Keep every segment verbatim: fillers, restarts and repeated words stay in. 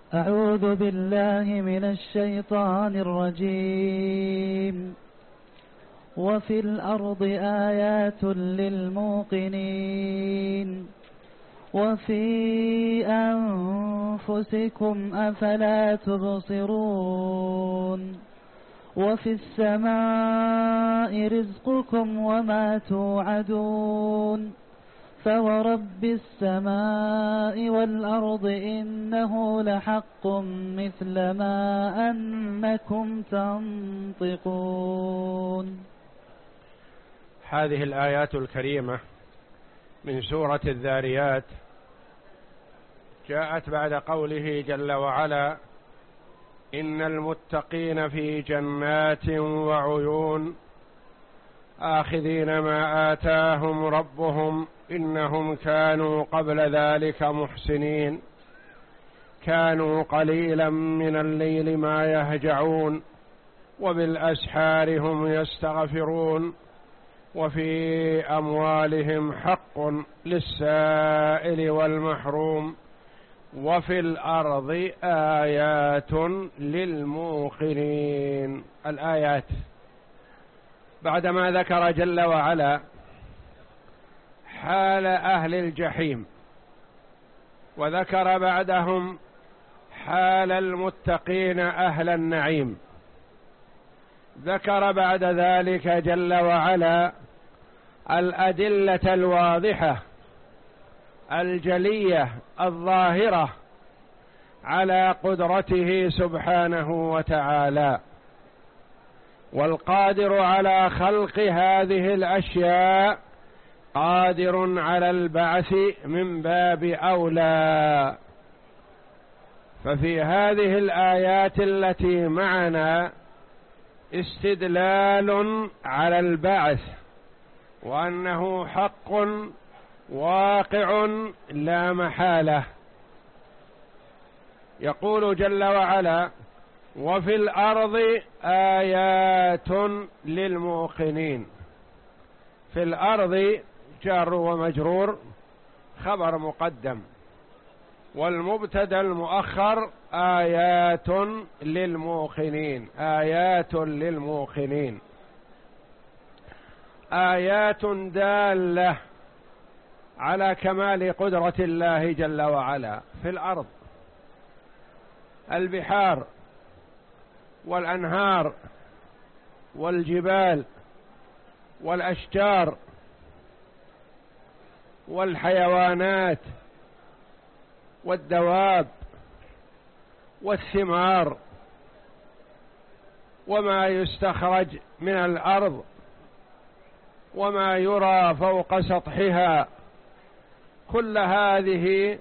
أعوذ بالله من الشيطان الرجيم. وفي الأرض آيات للموقنين وفي أنفسكم أفلا تبصرون وفي السماء رزقكم وما توعدون فورب السماء والأرض إنه لحق مثل ما أنكم تنطقون. هذه الآيات الكريمة من سورة الذاريات جاءت بعد قوله جل وعلا: إن المتقين في جنات وعيون آخذين ما آتاهم ربهم إنهم كانوا قبل ذلك محسنين كانوا قليلا من الليل ما يهجعون وبالأسحار هم يستغفرون وفي أموالهم حق للسائل والمحروم وفي الأرض آيات للموقنين. الآيات بعدما ذكر جل وعلا حال أهل الجحيم وذكر بعدهم حال المتقين أهل النعيم، ذكر بعد ذلك جل وعلا الأدلة الواضحة الجلية الظاهرة على قدرته سبحانه وتعالى، والقادر على خلق هذه الأشياء قادر على البعث من باب أولى. ففي هذه الآيات التي معنا استدلال على البعث وأنه حق واقع لا محالة. يقول جل وعلا: وفي الأرض آيات للموقنين. في الأرض جار ومجرور خبر مقدم، والمبتدأ المؤخر آيات للموقنين. آيات للموقنين آيات دالة على كمال قدرة الله جل وعلا. في الأرض البحار والأنهار والجبال والأشجار والحيوانات والدواب والثمار وما يستخرج من الأرض وما يرى فوق سطحها، كل هذه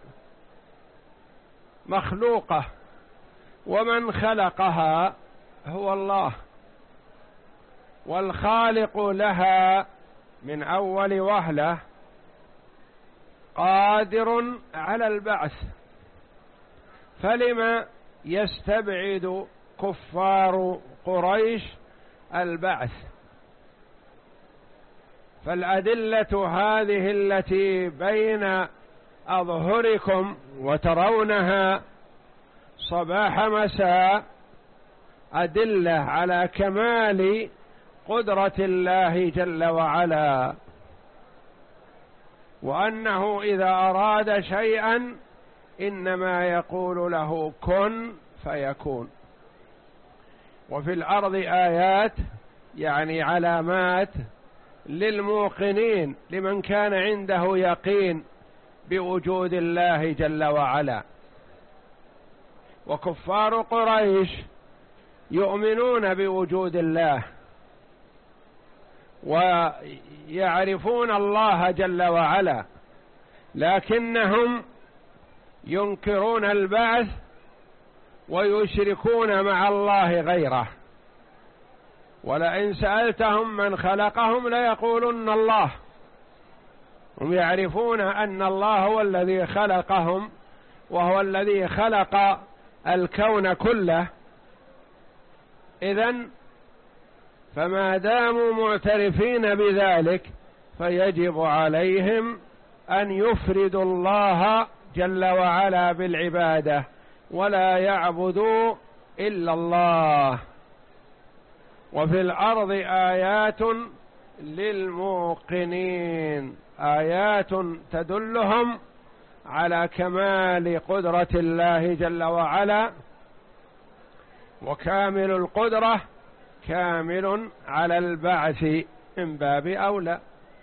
مخلوقة، ومن خلقها هو الله، والخالق لها من أول وهلة قادر على البعث. فلما يستبعد كفار قريش البعث؟ فالأدلة هذه التي بين أظهركم وترونها صباح مساء أدلة على كمال قدرة الله جل وعلا، وأنه إذا أراد شيئا إنما يقول له كن فيكون. وفي الأرض آيات يعني علامات للموقنين، لمن كان عنده يقين بوجود الله جل وعلا. وكفار قريش يؤمنون بوجود الله ويعرفون الله جل وعلا، لكنهم ينكرون البعث ويشركون مع الله غيره. ولئن سألتهم من خلقهم ليقولن الله. هم يعرفون أن الله هو الذي خلقهم وهو الذي خلق الكون كله. إذن فما داموا معترفين بذلك فيجب عليهم أن يفردوا الله جل وعلا بالعبادة ولا يعبدوا إلا الله. وفي الأرض آيات للموقنين، آيات تدلهم على كمال قدرة الله جل وعلا، وكامل القدرة كامل على البعث من باب أولى.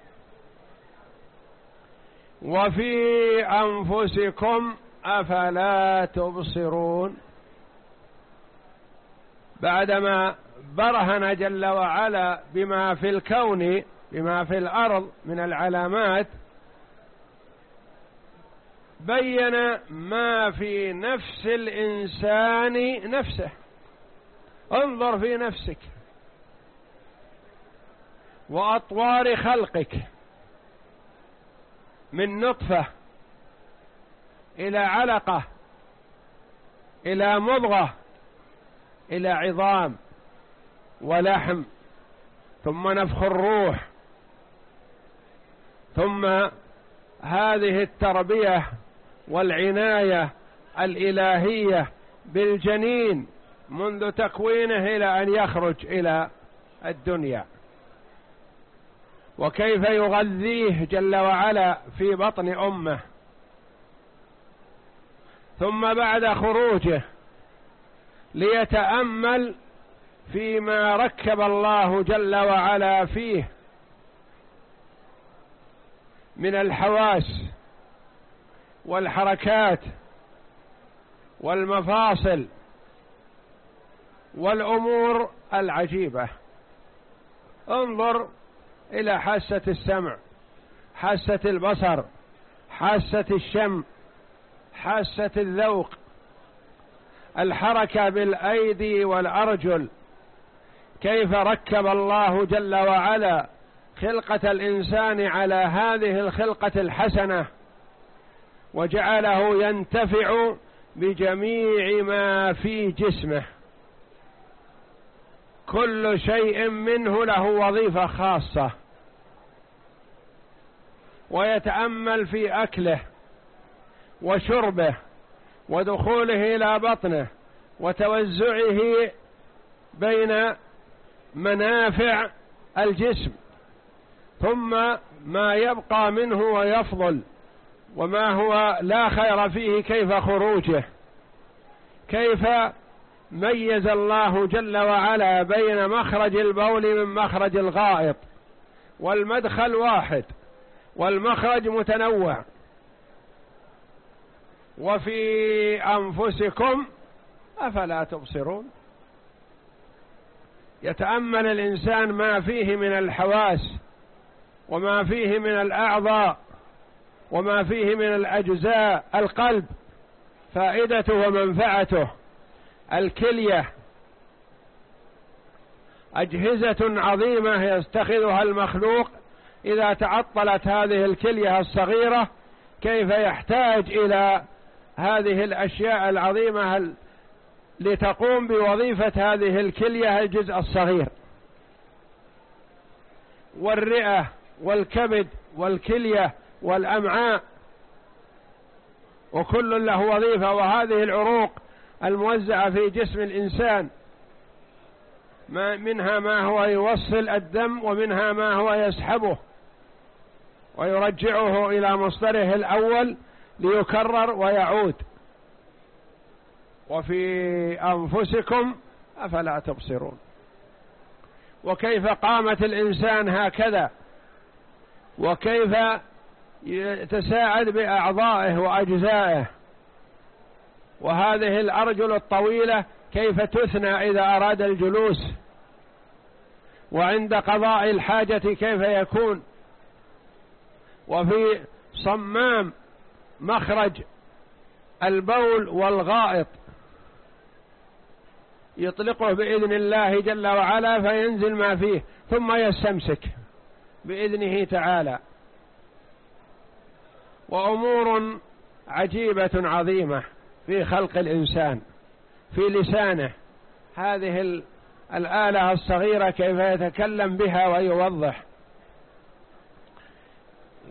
وفي أنفسكم أفلا تبصرون، بعدما برهن جل وعلا بما في الكون بما في الأرض من العلامات، بين ما في نفس الإنسان نفسه. انظر في نفسك وأطوار خلقك، من نطفة إلى علقة إلى مضغة إلى عظام ولحم، ثم نفخ الروح، ثم هذه التربية والعناية الإلهية بالجنين منذ تكوينه إلى أن يخرج إلى الدنيا، وكيف يغذيه جل وعلا في بطن أمه، ثم بعد خروجه ليتأمل فيما ركب الله جل وعلا فيه من الحواس والحركات والمفاصل والأمور العجيبة. انظر إلى حاسة السمع، حاسة البصر، حاسة الشم، حاسة الذوق، الحركة بالأيدي والأرجل، كيف ركب الله جل وعلا خلقة الإنسان على هذه الخلقة الحسنة، وجعله ينتفع بجميع ما في جسمه، كل شيء منه له وظيفة خاصة، ويتأمل في أكله وشربه ودخوله إلى بطنه وتوزعه بين منافع الجسم، ثم ما يبقى منه ويفضل وما هو لا خير فيه كيف خروجه، كيف ميز الله جل وعلا بين مخرج البول من مخرج الغائط، والمدخل واحد والمخرج متنوع. وفي أنفسكم أفلا تبصرون، يتأمل الإنسان ما فيه من الحواس وما فيه من الأعضاء وما فيه من الأجزاء، القلب فائدته ومنفعته، الكلية أجهزة عظيمة يستخدمها المخلوق، إذا تعطلت هذه الكلية الصغيرة كيف يحتاج إلى هذه الأشياء العظيمة لتقوم بوظيفة هذه الكلية الجزء الصغير. والرئة والكبد والكلية والأمعاء، وكل له وظيفة. وهذه العروق الموزعة في جسم الإنسان، ما منها ما هو يوصل الدم ومنها ما هو يسحبه ويرجعه إلى مصدره الأول ليكرر ويعود. وفي أنفسكم أفلا تبصرون، وكيف قامت الإنسان هكذا، وكيف يتساعد بأعضائه وأجزائه، وهذه الأرجل الطويلة كيف تثنى إذا أراد الجلوس، وعند قضاء الحاجة كيف يكون. وفي صمام مخرج البول والغائط يطلقه بإذن الله جل وعلا فينزل ما فيه، ثم يستمسك بإذنه تعالى. وأمور عجيبة عظيمة في خلق الإنسان، في لسانه، هذه الآلة الصغيرة كيف يتكلم بها ويوضح.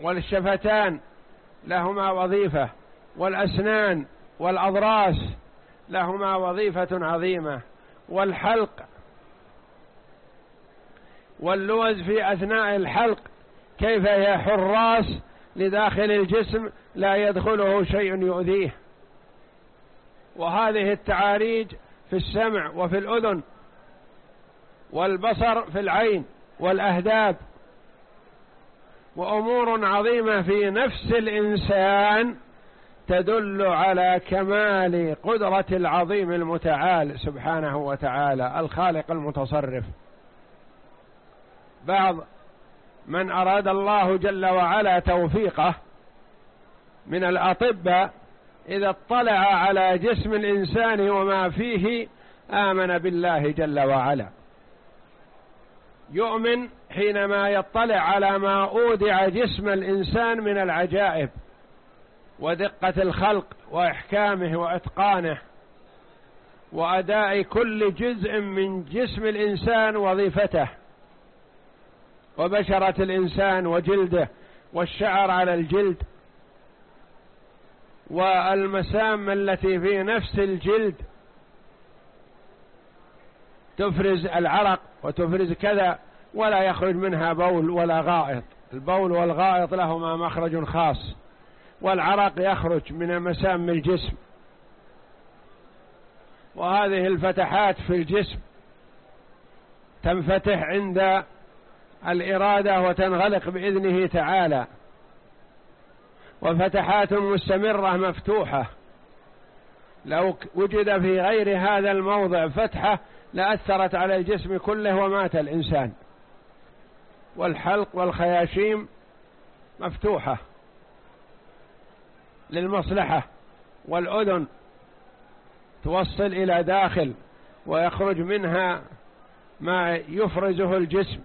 والشفتان لهما وظيفة، والأسنان والأضراس لهما وظيفة عظيمة، والحلق واللوز في أثناء الحلق كيف هي حراس لداخل الجسم لا يدخله شيء يؤذيه. وهذه التعاريج في السمع وفي الأذن، والبصر في العين والأهداب، وأمور عظيمة في نفس الإنسان تدل على كمال قدرة العظيم المتعال سبحانه وتعالى الخالق المتصرف. بعض من أراد الله جل وعلا توفيقه من الأطباء إذا اطلع على جسم الإنسان وما فيه آمن بالله جل وعلا. يؤمن حينما يطلع على ما أودع جسم الإنسان من العجائب ودقة الخلق وإحكامه وإتقانه وأداء كل جزء من جسم الإنسان وظيفته، وبشرة الإنسان وجلده والشعر على الجلد والمسام التي في نفس الجلد تفرز العرق وتفرز كذا، ولا يخرج منها بول ولا غائط. البول والغائط لهما مخرج خاص، والعرق يخرج من مسام الجسم. وهذه الفتحات في الجسم تنفتح عند الإرادة وتنغلق بإذنه تعالى، وفتحات مستمرة مفتوحة. لو وجد في غير هذا الموضع فتحة لأثرت على الجسم كله ومات الإنسان. والحلق والخياشيم مفتوحة للمصلحة، والأذن توصل إلى داخل ويخرج منها ما يفرزه الجسم.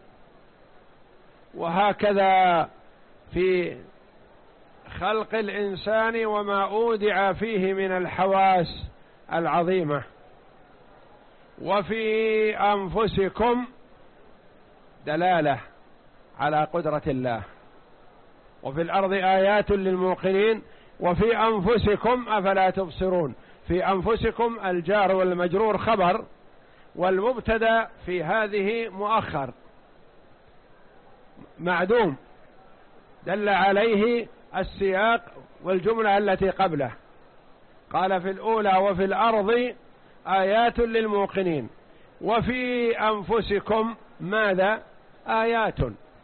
وهكذا في خلق الإنسان وما أودع فيه من الحواس العظيمة. وفي أنفسكم دلالة على قدرة الله. وفي الأرض آيات للموقنين وفي أنفسكم أفلا تبصرون. في أنفسكم الجار والمجرور خبر، والمبتدأ في هذه مؤخر معدوم دل عليه السياق والجملة التي قبله. قال في الأولى وفي الأرض آيات للموقنين، وفي أنفسكم ماذا؟ آيات.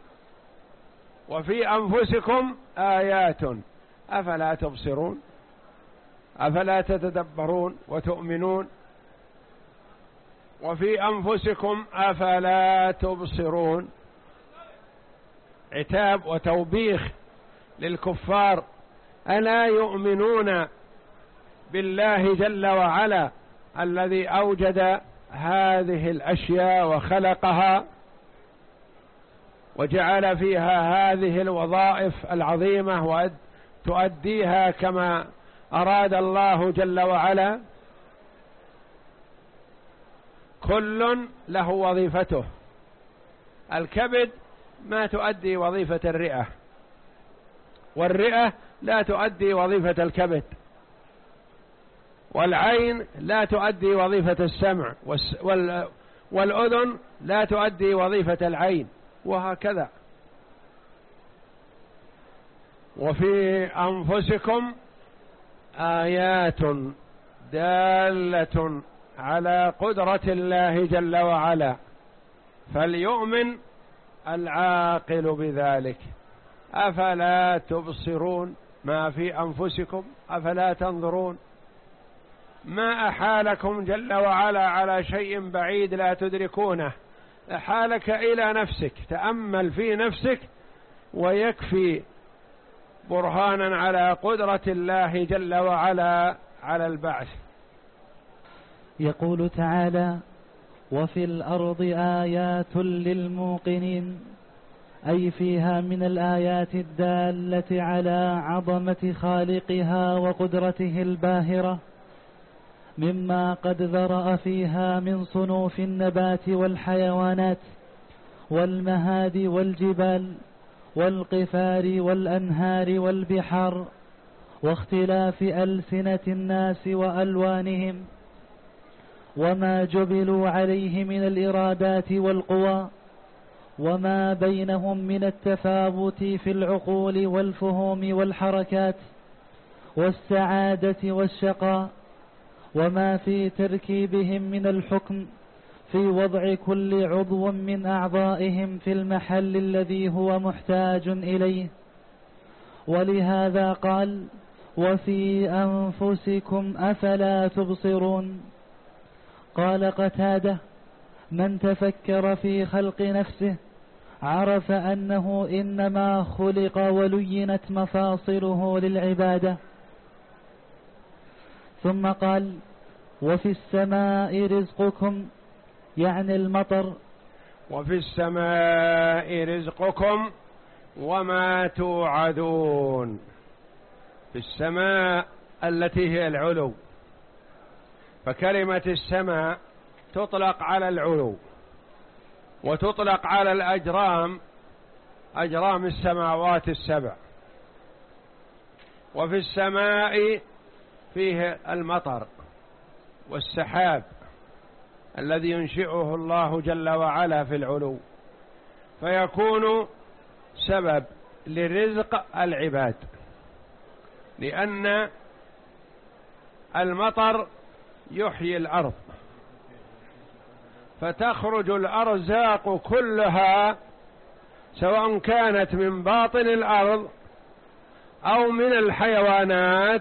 وفي أنفسكم آيات أفلا تبصرون، أفلا تتدبرون وتؤمنون. وفي أنفسكم أفلا تبصرون، عتاب وتوبيخ للكفار ألا يؤمنون بالله جل وعلا الذي أوجد هذه الأشياء وخلقها وجعل فيها هذه الوظائف العظيمة وتؤديها كما أراد الله جل وعلا. كل له وظيفته. الكبد ما تؤدي وظيفة الرئة، والرئة لا تؤدي وظيفة الكبد، والعين لا تؤدي وظيفة السمع، والأذن لا تؤدي وظيفة العين، وهكذا. وفي أنفسكم آيات دالة على قدرة الله جل وعلا، فليؤمن العاقل بذلك. أفلا تبصرون ما في أنفسكم أفلا تنظرون. ما أحالكم جل وعلا على شيء بعيد لا تدركونه، أحالك إلى نفسك. تأمل في نفسك ويكفي برهانا على قدرة الله جل وعلا على البعث. يقول تعالى: وفي الأرض آيات للموقنين، أي فيها من الآيات الدالة على عظمة خالقها وقدرته الباهرة، مما قد ذرأ فيها من صنوف النبات والحيوانات والمهاد والجبال والقفار والأنهار والبحار، واختلاف ألسنة الناس وألوانهم وما جبلوا عليه من الإرادات والقوى، وما بينهم من التفاوت في العقول والفهوم والحركات والسعادة والشقاء، وما في تركيبهم من الحكم في وضع كل عضو من أعضائهم في المحل الذي هو محتاج إليه. ولهذا قال: وفي أنفسكم أفلا تبصرون. قال قتادة: من تفكر في خلق نفسه عرف أنه إنما خلق ولينت مفاصله للعبادة. ثم قال: وفي السماء رزقكم، يعني المطر. وفي السماء رزقكم وما توعدون. في السماء التي هي العلو، فكلمة السماء تطلق على العلو وتطلق على الأجرام، أجرام السماوات السبع. وفي السماء فيه المطر والسحاب الذي ينشئه الله جل وعلا في العلو، فيكون سبب لرزق العباد، لأن المطر يحيي الأرض، فتخرج الأرزاق كلها سواء كانت من باطن الأرض أو من الحيوانات،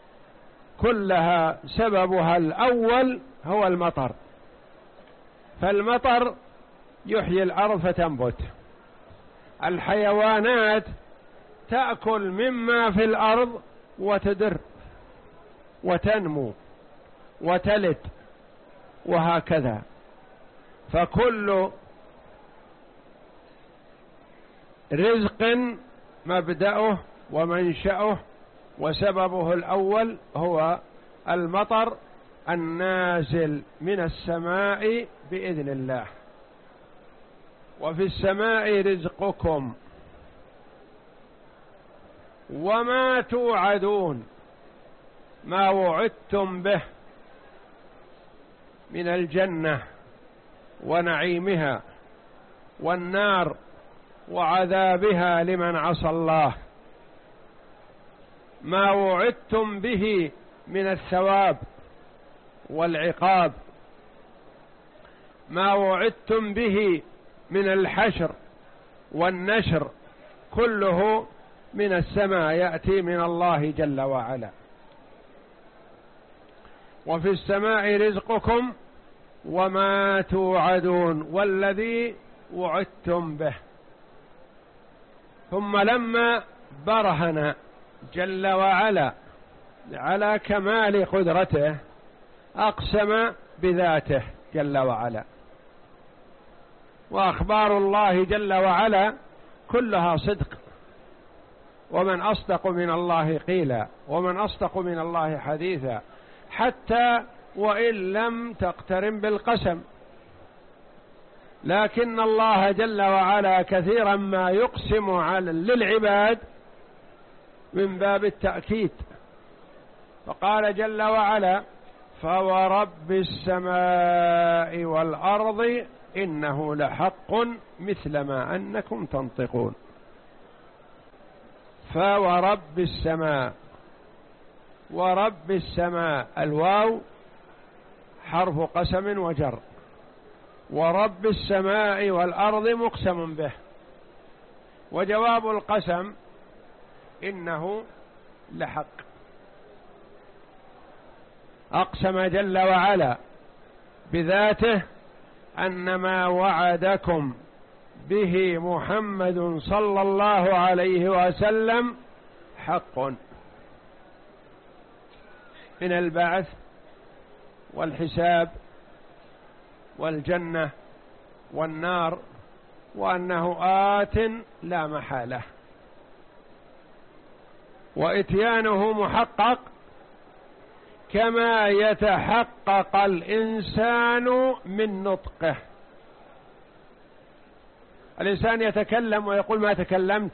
كلها سببها الأول هو المطر. فالمطر يحيي الأرض فتنبت، الحيوانات تأكل مما في الأرض وتدر وتنمو وتلد، وهكذا. فكل رزق مبدأه ومنشأه وسببه الأول هو المطر النازل من السماء بإذن الله. وفي السماء رزقكم وما توعدون، ما وعدتم به من الجنة ونعيمها، والنار وعذابها لمن عصى الله، ما وعدتم به من الثواب والعقاب، ما وعدتم به من الحشر والنشر، كله من السماء يأتي من الله جل وعلا. وفي السماء رزقكم وما توعدون، والذي وعدتم به. ثم لما برهن جل وعلا على كمال قدرته أقسم بذاته جل وعلا. وأخبار الله جل وعلا كلها صدق، ومن أصدق من الله قيلا، ومن أصدق من الله حديثا، حتى وإن لم تقترن بالقسم، لكن الله جل وعلا كثيرا ما يقسم على للعباد من باب التأكيد. فقال جل وعلا: فورب السماء والأرض إنه لحق مثل ما أنكم تنطقون. فورب السماء، ورب السماء الواو حرف قسم وجر، ورب السماء والأرض مقسم به، وجواب القسم إنه لحق. أقسم جل وعلا بذاته أن ما وعدكم به محمد صلى الله عليه وسلم حق من البعث والحساب والجنة والنار، وأنه آت لا محالة، وإتيانه محقق كما يتحقق الإنسان من نطقه. الإنسان يتكلم ويقول ما تكلمت،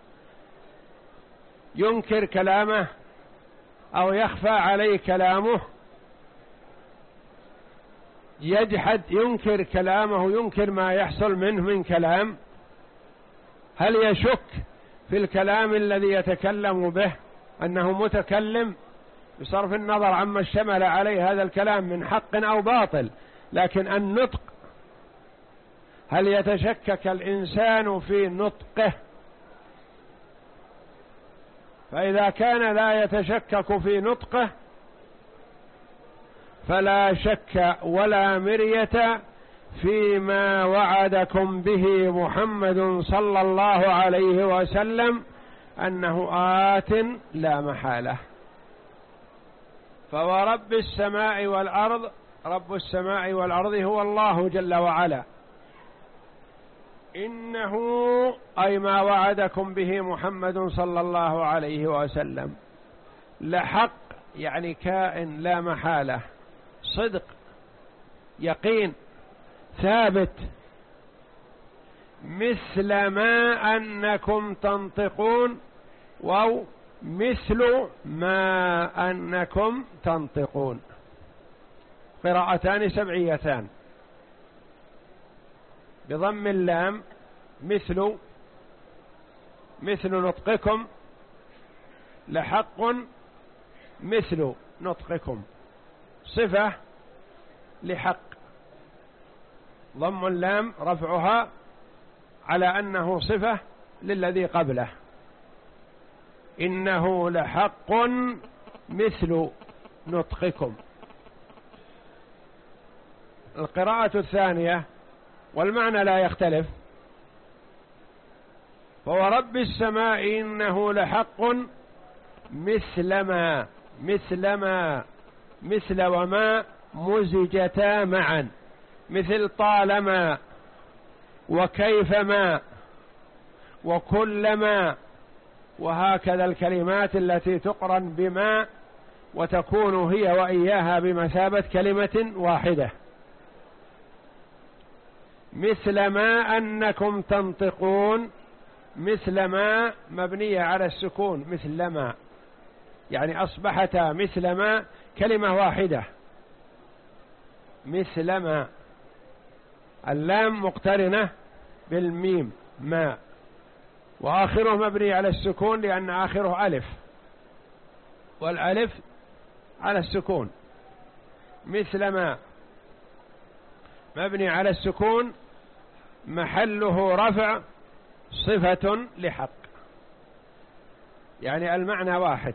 ينكر كلامه أو يخفى عليه كلامه، يجحد ينكر كلامه، ينكر ما يحصل منه من كلام؟ هل يشك في الكلام الذي يتكلم به أنه متكلم بصرف النظر عما اشتمل عليه هذا الكلام من حق أو باطل؟ لكن النطق، هل يتشكك الإنسان في نطقه؟ فإذا كان لا يتشكك في نطقه فلا شك ولا مرية فيما وعدكم به محمد صلى الله عليه وسلم أنه آت لا محالة. فورب السماء والأرض، رب السماء والأرض هو الله جل وعلا، إنه أي ما وعدكم به محمد صلى الله عليه وسلم لحق، يعني كائن لا محالة، صدق، يقين، ثابت، مثل ما أنكم تنطقون، أو مثل ما أنكم تنطقون، قراءتان سبعيتان بضم اللام، مثل مثل نطقكم، لحق مثل نطقكم، صفة لحق، ضم اللام رفعها على أنه صفة للذي قبله، إنه لحق مثل نطقكم. القراءة الثانية والمعنى لا يختلف، فورب السماء إنه لحق مثل ما، مثل ما، مثل وما مزجتا معا، مثل طالما وكيفما وكلما، وهكذا الكلمات التي تقرن بما وتكون هي وإياها بمثابة كلمة واحدة. مثل ما أنكم تنطقون، مثل ما مبنية على السكون، مثل ما يعني أصبحتا مثل ما كلمة واحدة، مثل ما، اللام مقترنة بالميم ما، وآخره مبني على السكون لأن آخره ألف، والألف على السكون، مثل ما مبني على السكون محله رفع، صفة لحق، يعني المعنى واحد.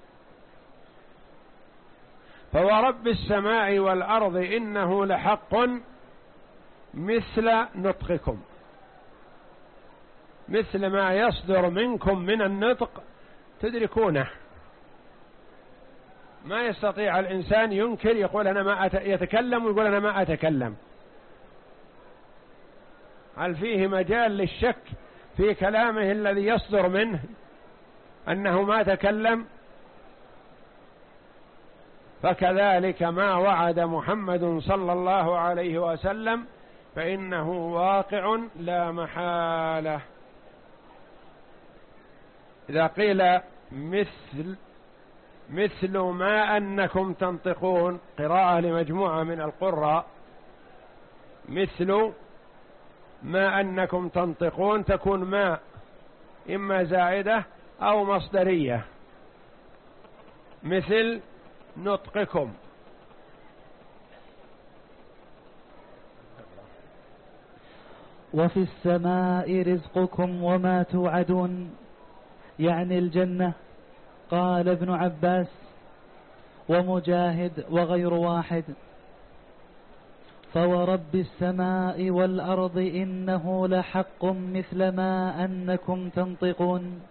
فورب السماء والأرض إنه لحق مثل نطقكم، مثل ما يصدر منكم من النطق تدركونه. ما يستطيع الإنسان ينكر يقول أنا ما أت... يتكلم ويقول أنا ما أتكلم. هل فيه مجال للشك في كلامه الذي يصدر منه أنه ما تكلم؟ فكذلك ما وعد محمد صلى الله عليه وسلم فإنه واقع لا محالة. إذا قيل مثل مثل ما أنكم تنطقون، قراءة لمجموعة من القراء، مثل ما أنكم تنطقون تكون ما إما زائدة أو مصدرية، مثل نطقكم. وفي السماء رزقكم وما توعدون، يعني الجنة. قال ابن عباس ومجاهد وغير واحد. فورب السماء والأرض إنه لحق مثل ما أنكم تنطقون.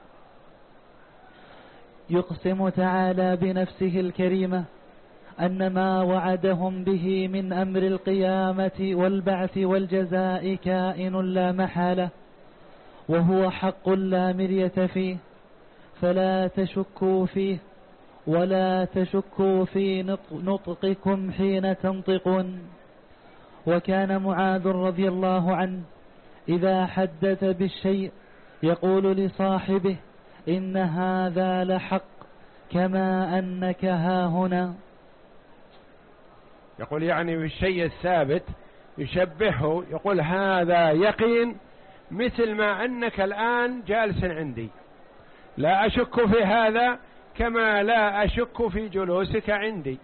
يقسم تعالى بنفسه الكريمة أن ما وعدهم به من أمر القيامة والبعث والجزاء كائن لا محالة، وهو حق لا مرية فيه، فلا تشكوا فيه ولا تشكوا في نطقكم حين تنطقون. وكان معاذ رضي الله عنه إذا حدث بالشيء يقول لصاحبه إن هذا لحق كما أنك ها هنا. يقول يعني بالشيء الثابت يشبهه، يقول هذا يقين مثل ما أنك الآن جالس عندي، لا أشك في هذا كما لا أشك في جلوسك عندي،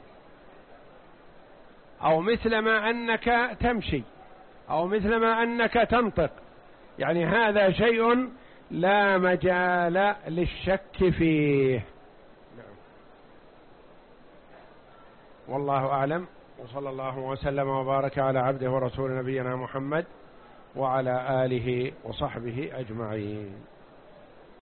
أو مثل ما أنك تمشي، أو مثل ما أنك تنطق. يعني هذا شيء لا مجال للشك فيه. نعم. والله أعلم، وصلى الله وسلم وبارك على عبده ورسول نبينا محمد وعلى آله وصحبه أجمعين.